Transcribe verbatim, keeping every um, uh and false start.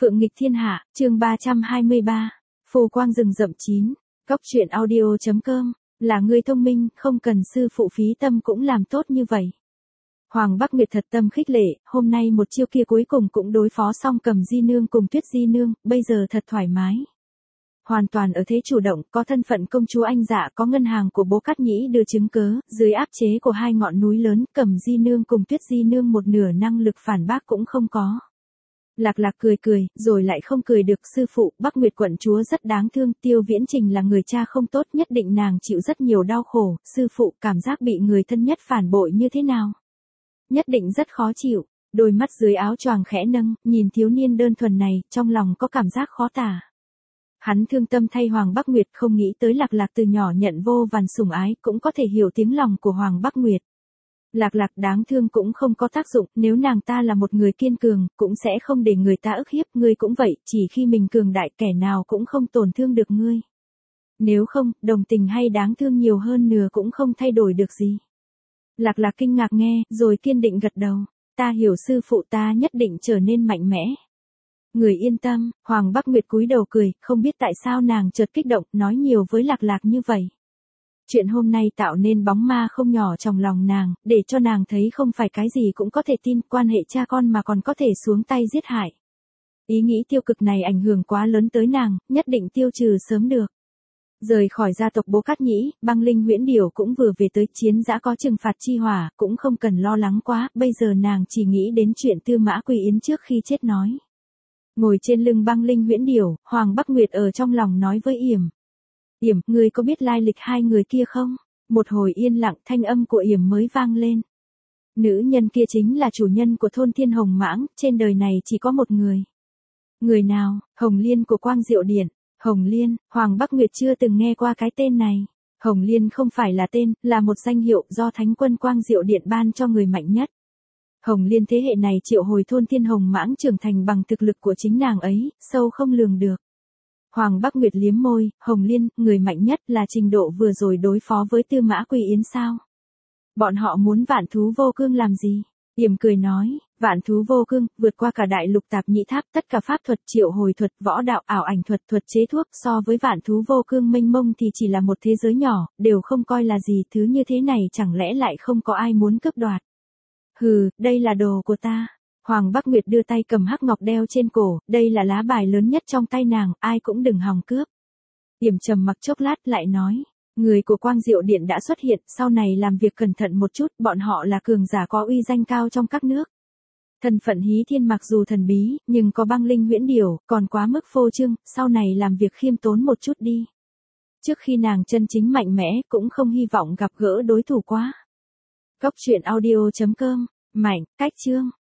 Phượng nghịch thiên hạ, chương ba trăm hai mươi ba. Phù quang rừng rậm chín. Cốc truyện audio chấm com. Là người thông minh, không cần sư phụ phí tâm cũng làm tốt như vậy. Hoàng Bắc Nguyệt thật tâm khích lệ, hôm nay một chiêu kia cuối cùng cũng đối phó xong Cầm Di Nương cùng Tuyết Di Nương, bây giờ thật thoải mái. Hoàn toàn ở thế chủ động, có thân phận công chúa anh dạ, có ngân hàng của bố Cát Nhĩ đưa chứng cớ, dưới áp chế của hai ngọn núi lớn, Cầm Di Nương cùng Tuyết Di Nương một nửa năng lực phản bác cũng không có. Lạc Lạc cười cười, rồi lại không cười được, sư phụ, Bắc Nguyệt quận chúa rất đáng thương, Tiêu Viễn Trình là người cha không tốt, nhất định nàng chịu rất nhiều đau khổ, sư phụ, cảm giác bị người thân nhất phản bội như thế nào? Nhất định rất khó chịu, đôi mắt dưới áo choàng khẽ nâng, nhìn thiếu niên đơn thuần này, trong lòng có cảm giác khó tả. Hắn thương tâm thay Hoàng Bắc Nguyệt, không nghĩ tới Lạc Lạc từ nhỏ nhận vô vàn sủng ái, cũng có thể hiểu tiếng lòng của Hoàng Bắc Nguyệt. Lạc Lạc đáng thương cũng không có tác dụng, nếu nàng ta là một người kiên cường, cũng sẽ không để người ta ức hiếp, ngươi cũng vậy, chỉ khi mình cường đại kẻ nào cũng không tổn thương được ngươi. Nếu không, đồng tình hay đáng thương nhiều hơn nửa cũng không thay đổi được gì. Lạc Lạc kinh ngạc nghe, rồi kiên định gật đầu, ta hiểu sư phụ, ta nhất định trở nên mạnh mẽ. Người yên tâm, Hoàng Bắc Nguyệt cúi đầu cười, không biết tại sao nàng chợt kích động, nói nhiều với Lạc Lạc như vậy. Chuyện hôm nay tạo nên bóng ma không nhỏ trong lòng nàng, để cho nàng thấy không phải cái gì cũng có thể tin, quan hệ cha con mà còn có thể xuống tay giết hại. Ý nghĩ tiêu cực này ảnh hưởng quá lớn tới nàng, nhất định tiêu trừ sớm được. Rời khỏi gia tộc bố Cát Nhĩ, Băng Linh Huyễn Điểu cũng vừa về tới, chiến dã có trừng phạt chi hỏa, cũng không cần lo lắng quá, bây giờ nàng chỉ nghĩ đến chuyện Tư Mã Quỳ Yến trước khi chết nói. Ngồi trên lưng Băng Linh Huyễn Điểu, Hoàng Bắc Nguyệt ở trong lòng nói với Yểm. Yểm, ngươi có biết lai lịch hai người kia không? Một hồi yên lặng, thanh âm của Yểm mới vang lên. Nữ nhân kia chính là chủ nhân của thôn Thiên Hồng Mãng, trên đời này chỉ có một người. Người nào? Hồng Liên của Quang Diệu Điện. Hồng Liên, Hoàng Bắc Nguyệt chưa từng nghe qua cái tên này. Hồng Liên không phải là tên, là một danh hiệu do Thánh quân Quang Diệu Điện ban cho người mạnh nhất. Hồng Liên thế hệ này triệu hồi thôn Thiên Hồng Mãng trưởng thành bằng thực lực của chính nàng ấy, sâu không lường được. Hoàng Bắc Nguyệt liếm môi, Hồng Liên, người mạnh nhất là trình độ vừa rồi đối phó với Tư Mã Quỳ Yến sao? Bọn họ muốn Vạn Thú Vô Cương làm gì? Yểm cười nói, Vạn Thú Vô Cương, vượt qua cả đại lục tạp nhị tháp, tất cả pháp thuật, triệu hồi thuật, võ đạo, ảo ảnh thuật, thuật chế thuốc, so với Vạn Thú Vô Cương mênh mông thì chỉ là một thế giới nhỏ, đều không coi là gì, thứ như thế này chẳng lẽ lại không có ai muốn cướp đoạt? Hừ, đây là đồ của ta. Hoàng Bắc Nguyệt đưa tay cầm hắc ngọc đeo trên cổ, đây là lá bài lớn nhất trong tay nàng, ai cũng đừng hòng cướp. Yểm trầm mặc chốc lát lại nói, người của Quang Diệu Điện đã xuất hiện, sau này làm việc cẩn thận một chút, bọn họ là cường giả có uy danh cao trong các nước. Thân phận Hí Thiên mặc dù thần bí, nhưng có Băng Linh Huyễn Điểu, còn quá mức phô trương, sau này làm việc khiêm tốn một chút đi. Trước khi nàng chân chính mạnh mẽ, cũng không hy vọng gặp gỡ đối thủ quá. Cốc truyện audio chấm com, Mạnh, cách chương.